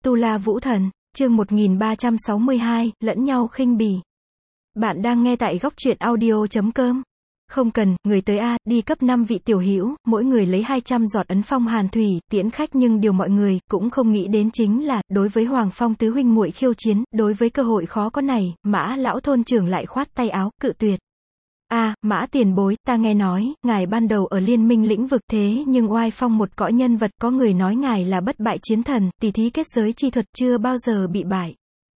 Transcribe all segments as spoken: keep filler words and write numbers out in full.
Tu La Vũ Thần, chương một nghìn ba trăm sáu mươi hai, lẫn nhau khinh bỉ. Bạn đang nghe tại góc truyện audio chấm com. Không cần, người tới a, đi cấp năm vị tiểu hữu, mỗi người lấy hai trăm giọt ấn phong hàn thủy, tiễn khách, nhưng điều mọi người cũng không nghĩ đến chính là, đối với Hoàng Phong tứ huynh muội khiêu chiến, đối với cơ hội khó có này, Mã lão thôn trưởng lại khoát tay áo, cự tuyệt. A, à, Mã tiền bối, ta nghe nói, ngài ban đầu ở liên minh lĩnh vực, thế nhưng oai phong một cõi nhân vật, có người nói ngài là bất bại chiến thần, tỷ thí kết giới chi thuật chưa bao giờ bị bại.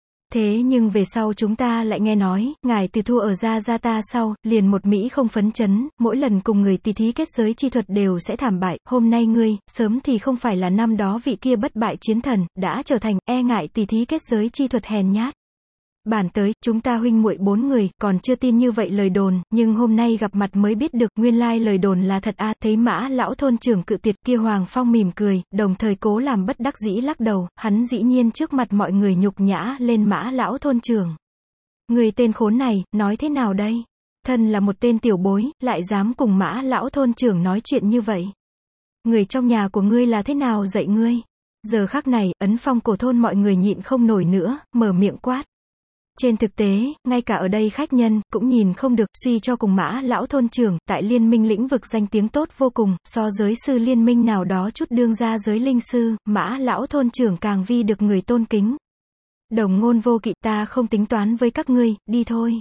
Thế nhưng về sau chúng ta lại nghe nói, ngài từ thua ở Gia Gia ta sau, liền một mỹ không phấn chấn, mỗi lần cùng người tỷ thí kết giới chi thuật đều sẽ thảm bại, hôm nay ngươi, sớm thì không phải là năm đó vị kia bất bại chiến thần, đã trở thành, e ngại tỷ thí kết giới chi thuật hèn nhát. Bản tới, chúng ta huynh muội bốn người, còn chưa tin như vậy lời đồn, nhưng hôm nay gặp mặt mới biết được, nguyên lai lời đồn là thật a. À, thấy Mã lão thôn trưởng cự tuyệt, kia Hoàng Phong mỉm cười, đồng thời cố làm bất đắc dĩ lắc đầu, hắn dĩ nhiên trước mặt mọi người nhục nhã lên Mã lão thôn trưởng. Người tên khốn này, nói thế nào đây? Thân là một tên tiểu bối, lại dám cùng Mã lão thôn trưởng nói chuyện như vậy. Người trong nhà của ngươi là thế nào dạy ngươi? Giờ khắc này, ấn phong cổ thôn mọi người nhịn không nổi nữa, mở miệng quát. Trên thực tế, ngay cả ở đây khách nhân, cũng nhìn không được, suy cho cùng Mã lão thôn trưởng, tại liên minh lĩnh vực danh tiếng tốt vô cùng, so giới sư liên minh nào đó chút đương ra giới linh sư, Mã lão thôn trưởng càng vi được người tôn kính. Đồng ngôn vô kỵ, ta không tính toán với các ngươi, đi thôi.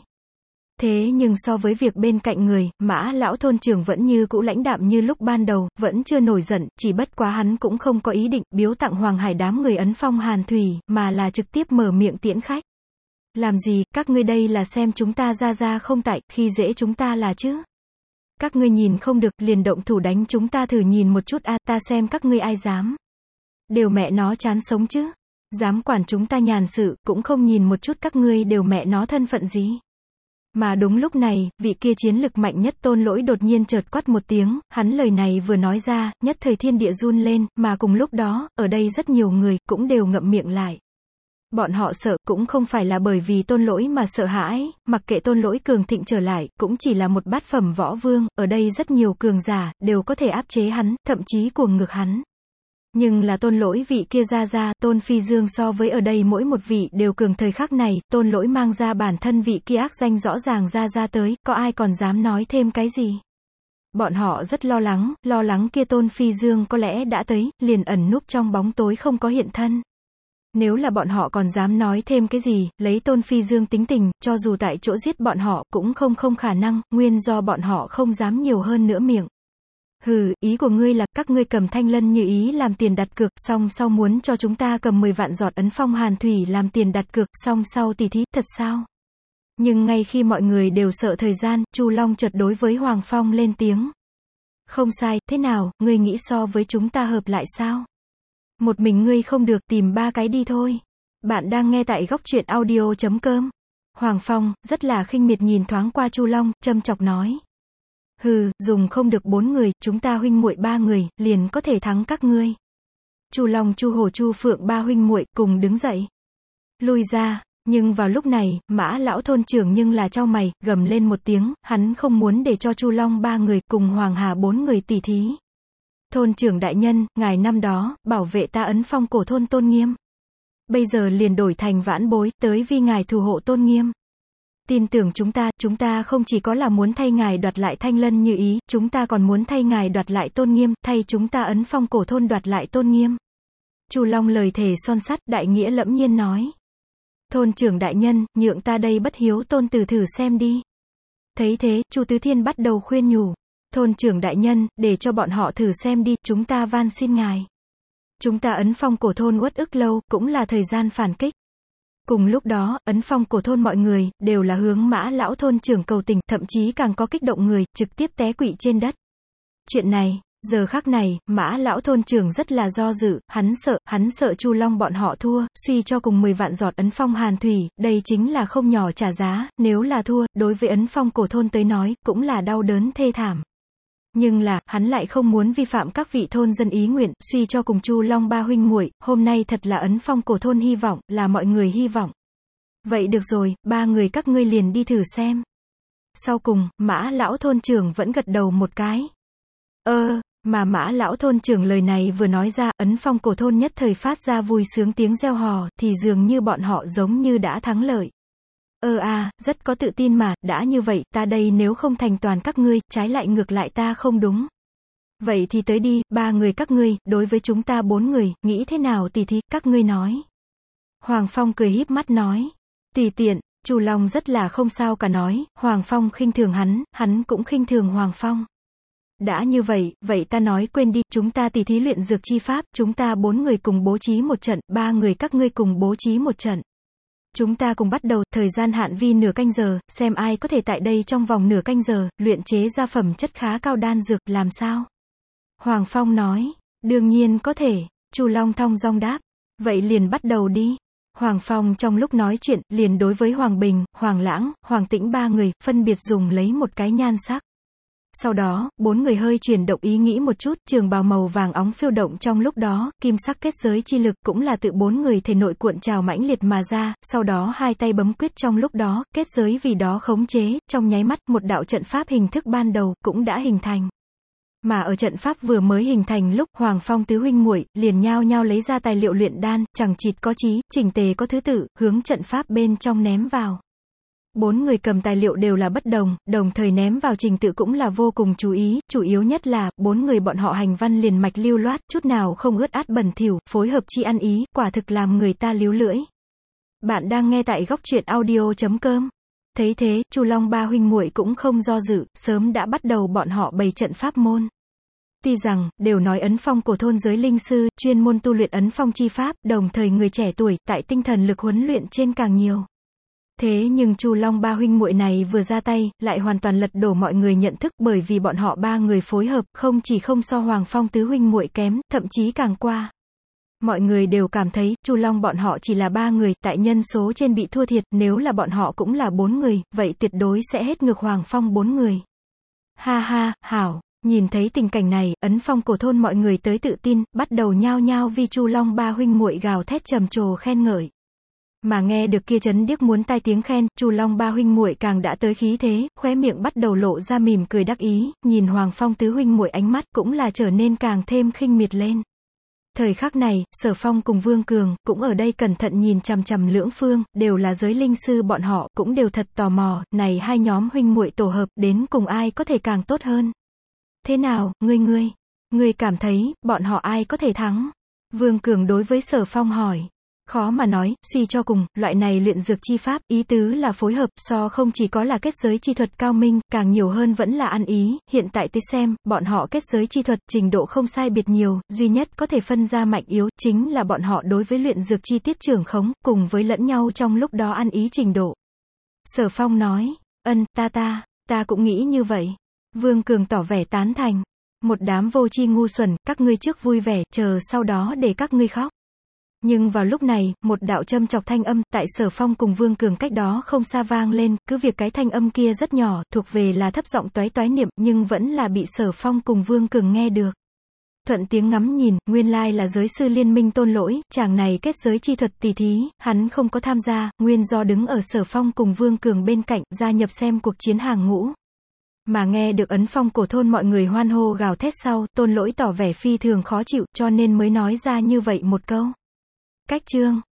Thế nhưng so với việc bên cạnh người, Mã lão thôn trưởng vẫn như cũ lãnh đạm như lúc ban đầu, vẫn chưa nổi giận, chỉ bất quá hắn cũng không có ý định biếu tặng Hoàng Hải đám người ấn phong hàn thủy, mà là trực tiếp mở miệng tiễn khách. Làm gì, các ngươi đây là xem chúng ta Gia Gia không tại, khi dễ chúng ta là chứ. Các ngươi nhìn không được, liền động thủ đánh chúng ta thử nhìn một chút a, à, ta xem các ngươi ai dám. Đều mẹ nó chán sống chứ. Dám quản chúng ta nhàn sự, cũng không nhìn một chút các ngươi đều mẹ nó thân phận gì. Mà đúng lúc này, vị kia chiến lực mạnh nhất Tôn Lỗi đột nhiên chợt quát một tiếng, hắn lời này vừa nói ra, nhất thời thiên địa run lên, mà cùng lúc đó, ở đây rất nhiều người, cũng đều ngậm miệng lại. Bọn họ sợ, cũng không phải là bởi vì Tôn Lỗi mà sợ hãi, mặc kệ Tôn Lỗi cường thịnh trở lại, cũng chỉ là một bát phẩm võ vương, ở đây rất nhiều cường giả, đều có thể áp chế hắn, thậm chí cuồng ngược hắn. Nhưng là Tôn Lỗi vị kia Gia Gia, Tôn Phi Dương so với ở đây mỗi một vị đều cường thời khắc này, Tôn Lỗi mang ra bản thân vị kia ác danh rõ ràng Gia Gia tới, có ai còn dám nói thêm cái gì? Bọn họ rất lo lắng, lo lắng kia Tôn Phi Dương có lẽ đã tới, liền ẩn núp trong bóng tối không có hiện thân. Nếu là bọn họ còn dám nói thêm cái gì, lấy Tôn Phi Dương tính tình, cho dù tại chỗ giết bọn họ, cũng không không khả năng, nguyên do bọn họ không dám nhiều hơn nữa miệng. Hừ, ý của ngươi là, các ngươi cầm thanh lân như ý làm tiền đặt cược, xong sau muốn cho chúng ta cầm mười vạn giọt ấn phong hàn thủy làm tiền đặt cược, xong sau tỷ thí, thật sao? Nhưng ngay khi mọi người đều sợ thời gian, Chu Long chợt đối với Hoàng Phong lên tiếng. Không sai, thế nào, ngươi nghĩ so với chúng ta hợp lại sao? Một mình ngươi không được, tìm ba cái đi thôi. Bạn đang nghe tại góc truyện audio chấm com. Hoàng Phong, rất là khinh miệt nhìn thoáng qua Chu Long, châm chọc nói. Hừ, dùng không được bốn người, chúng ta huynh muội ba người, liền có thể thắng các ngươi. Chu Long, Chu Hổ, Chu Phượng ba huynh muội cùng đứng dậy. Lui ra, nhưng vào lúc này, Mã lão thôn trưởng nhưng là chau mày, gầm lên một tiếng, hắn không muốn để cho Chu Long ba người cùng Hoàng Hà bốn người tỉ thí. Thôn trưởng đại nhân, ngài năm đó, bảo vệ ta ấn phong cổ thôn tôn nghiêm. Bây giờ liền đổi thành vãn bối, tới vì ngài thủ hộ tôn nghiêm. Tin tưởng chúng ta, chúng ta không chỉ có là muốn thay ngài đoạt lại thanh lân như ý, chúng ta còn muốn thay ngài đoạt lại tôn nghiêm, thay chúng ta ấn phong cổ thôn đoạt lại tôn nghiêm. Chu Long lời thề son sắt, đại nghĩa lẫm nhiên nói. Thôn trưởng đại nhân, nhượng ta đây bất hiếu tôn tử thử xem đi. Thấy thế, Chu Tứ Thiên bắt đầu khuyên nhủ. Thôn trưởng đại nhân, để cho bọn họ thử xem đi, chúng ta van xin ngài. Chúng ta ấn phong cổ thôn uất ức lâu, cũng là thời gian phản kích. Cùng lúc đó, ấn phong cổ thôn mọi người, đều là hướng Mã lão thôn trưởng cầu tình, thậm chí càng có kích động người, trực tiếp té quỵ trên đất. Chuyện này, giờ khắc này, Mã lão thôn trưởng rất là do dự, hắn sợ, hắn sợ Chu Long bọn họ thua, suy cho cùng mười vạn giọt ấn phong hàn thủy, đây chính là không nhỏ trả giá, nếu là thua, đối với ấn phong cổ thôn tới nói, cũng là đau đớn thê thảm. Nhưng là, hắn lại không muốn vi phạm các vị thôn dân ý nguyện, suy cho cùng Chu Long ba huynh muội, hôm nay thật là ấn phong cổ thôn hy vọng, là mọi người hy vọng. Vậy được rồi, ba người các ngươi liền đi thử xem. Sau cùng, Mã lão thôn trưởng vẫn gật đầu một cái. Ơ, Mà Mã lão thôn trưởng lời này vừa nói ra, Ấn Phong cổ thôn nhất thời phát ra vui sướng tiếng reo hò, thì dường như bọn họ giống như đã thắng lợi. Ơ à, rất có tự tin mà, đã như vậy, ta đây nếu không thành toàn các ngươi, trái lại ngược lại ta không đúng. Vậy thì tới đi, ba người các ngươi, đối với chúng ta bốn người, nghĩ thế nào tỉ thí, các ngươi nói. Hoàng Phong cười híp mắt nói. Tùy tiện, Chu Long rất là không sao cả nói, Hoàng Phong khinh thường hắn, hắn cũng khinh thường Hoàng Phong. Đã như vậy, vậy ta nói quên đi, chúng ta tỉ thí luyện dược chi pháp, chúng ta bốn người cùng bố trí một trận, ba người các ngươi cùng bố trí một trận. Chúng ta cùng bắt đầu, thời gian hạn vi nửa canh giờ, xem ai có thể tại đây trong vòng nửa canh giờ, luyện chế ra phẩm chất khá cao đan dược, làm sao? Hoàng Phong nói, đương nhiên có thể, Chu Long thong dong đáp, vậy liền bắt đầu đi. Hoàng Phong trong lúc nói chuyện, liền đối với Hoàng Bình, Hoàng Lãng, Hoàng Tĩnh ba người, phân biệt dùng lấy một cái nhan sắc. Sau đó, bốn người hơi chuyển động ý nghĩ một chút, trường bào màu vàng óng phiêu động trong lúc đó, kim sắc kết giới chi lực cũng là tự bốn người thể nội cuộn trào mãnh liệt mà ra, sau đó hai tay bấm quyết trong lúc đó, kết giới vì đó khống chế, trong nháy mắt một đạo trận pháp hình thức ban đầu cũng đã hình thành. Mà ở trận pháp vừa mới hình thành lúc Hoàng Phong tứ huynh muội liền nhao nhao lấy ra tài liệu luyện đan, chẳng chịt có chí, chỉnh tề có thứ tự, hướng trận pháp bên trong ném vào. Bốn người cầm tài liệu đều là bất đồng, đồng thời ném vào trình tự cũng là vô cùng chú ý, chủ yếu nhất là, bốn người bọn họ hành văn liền mạch lưu loát, chút nào không ướt át bẩn thỉu, phối hợp chi ăn ý, quả thực làm người ta líu lưỡi. Bạn đang nghe tại góc truyện audio chấm com. Thấy thế, Chu Long ba huynh muội cũng không do dự, sớm đã bắt đầu bọn họ bày trận pháp môn. Tuy rằng, đều nói Ấn Phong cổ thôn giới linh sư, chuyên môn tu luyện Ấn Phong chi pháp, đồng thời người trẻ tuổi, tại tinh thần lực huấn luyện trên càng nhiều. Thế nhưng Chu Long ba huynh muội này vừa ra tay, lại hoàn toàn lật đổ mọi người nhận thức, bởi vì bọn họ ba người phối hợp, không chỉ không so Hoàng Phong tứ huynh muội kém, thậm chí càng qua. Mọi người đều cảm thấy, Chu Long bọn họ chỉ là ba người, tại nhân số trên bị thua thiệt, nếu là bọn họ cũng là bốn người, vậy tuyệt đối sẽ hết ngược Hoàng Phong bốn người. Ha ha, hảo. Nhìn thấy tình cảnh này, Ấn Phong cổ thôn mọi người tới tự tin, bắt đầu nhao nhao vì Chu Long ba huynh muội gào thét trầm trồ khen ngợi. Mà nghe được kia chấn điếc muốn tai tiếng khen, Chu Long ba huynh muội càng đã tới khí thế, khóe miệng bắt đầu lộ ra mỉm cười đắc ý, nhìn Hoàng Phong tứ huynh muội ánh mắt cũng là trở nên càng thêm khinh miệt lên. Thời khắc này, Sở Phong cùng Vương Cường cũng ở đây cẩn thận nhìn chằm chằm Lưỡng Phương, đều là giới linh sư bọn họ cũng đều thật tò mò, này hai nhóm huynh muội tổ hợp đến cùng ai có thể càng tốt hơn. Thế nào, ngươi ngươi, ngươi cảm thấy, bọn họ ai có thể thắng? Vương Cường đối với Sở Phong hỏi. Khó mà nói, suy cho cùng, loại này luyện dược chi pháp, ý tứ là phối hợp, so không chỉ có là kết giới chi thuật cao minh, càng nhiều hơn vẫn là ăn ý, hiện tại tới xem, bọn họ kết giới chi thuật, trình độ không sai biệt nhiều, duy nhất có thể phân ra mạnh yếu, chính là bọn họ đối với luyện dược chi tiết trưởng khống, cùng với lẫn nhau trong lúc đó ăn ý trình độ. Sở Phong nói, ân, ta ta, ta cũng nghĩ như vậy. Vương Cường tỏ vẻ tán thành. Một đám vô tri ngu xuẩn, các ngươi trước vui vẻ, chờ sau đó để các ngươi khóc. Nhưng vào lúc này, một đạo châm chọc thanh âm, tại Sở Phong cùng Vương Cường cách đó không xa vang lên, cứ việc cái thanh âm kia rất nhỏ, thuộc về là thấp giọng toái toái niệm, nhưng vẫn là bị Sở Phong cùng Vương Cường nghe được. Thuận tiếng ngắm nhìn, nguyên lai là giới sư liên minh Tôn Lỗi, chàng này kết giới chi thuật tỉ thí, hắn không có tham gia, nguyên do đứng ở Sở Phong cùng Vương Cường bên cạnh, gia nhập xem cuộc chiến hàng ngũ. Mà nghe được Ấn Phong cổ thôn mọi người hoan hô gào thét sau, Tôn Lỗi tỏ vẻ phi thường khó chịu, cho nên mới nói ra như vậy một câu. Cách chương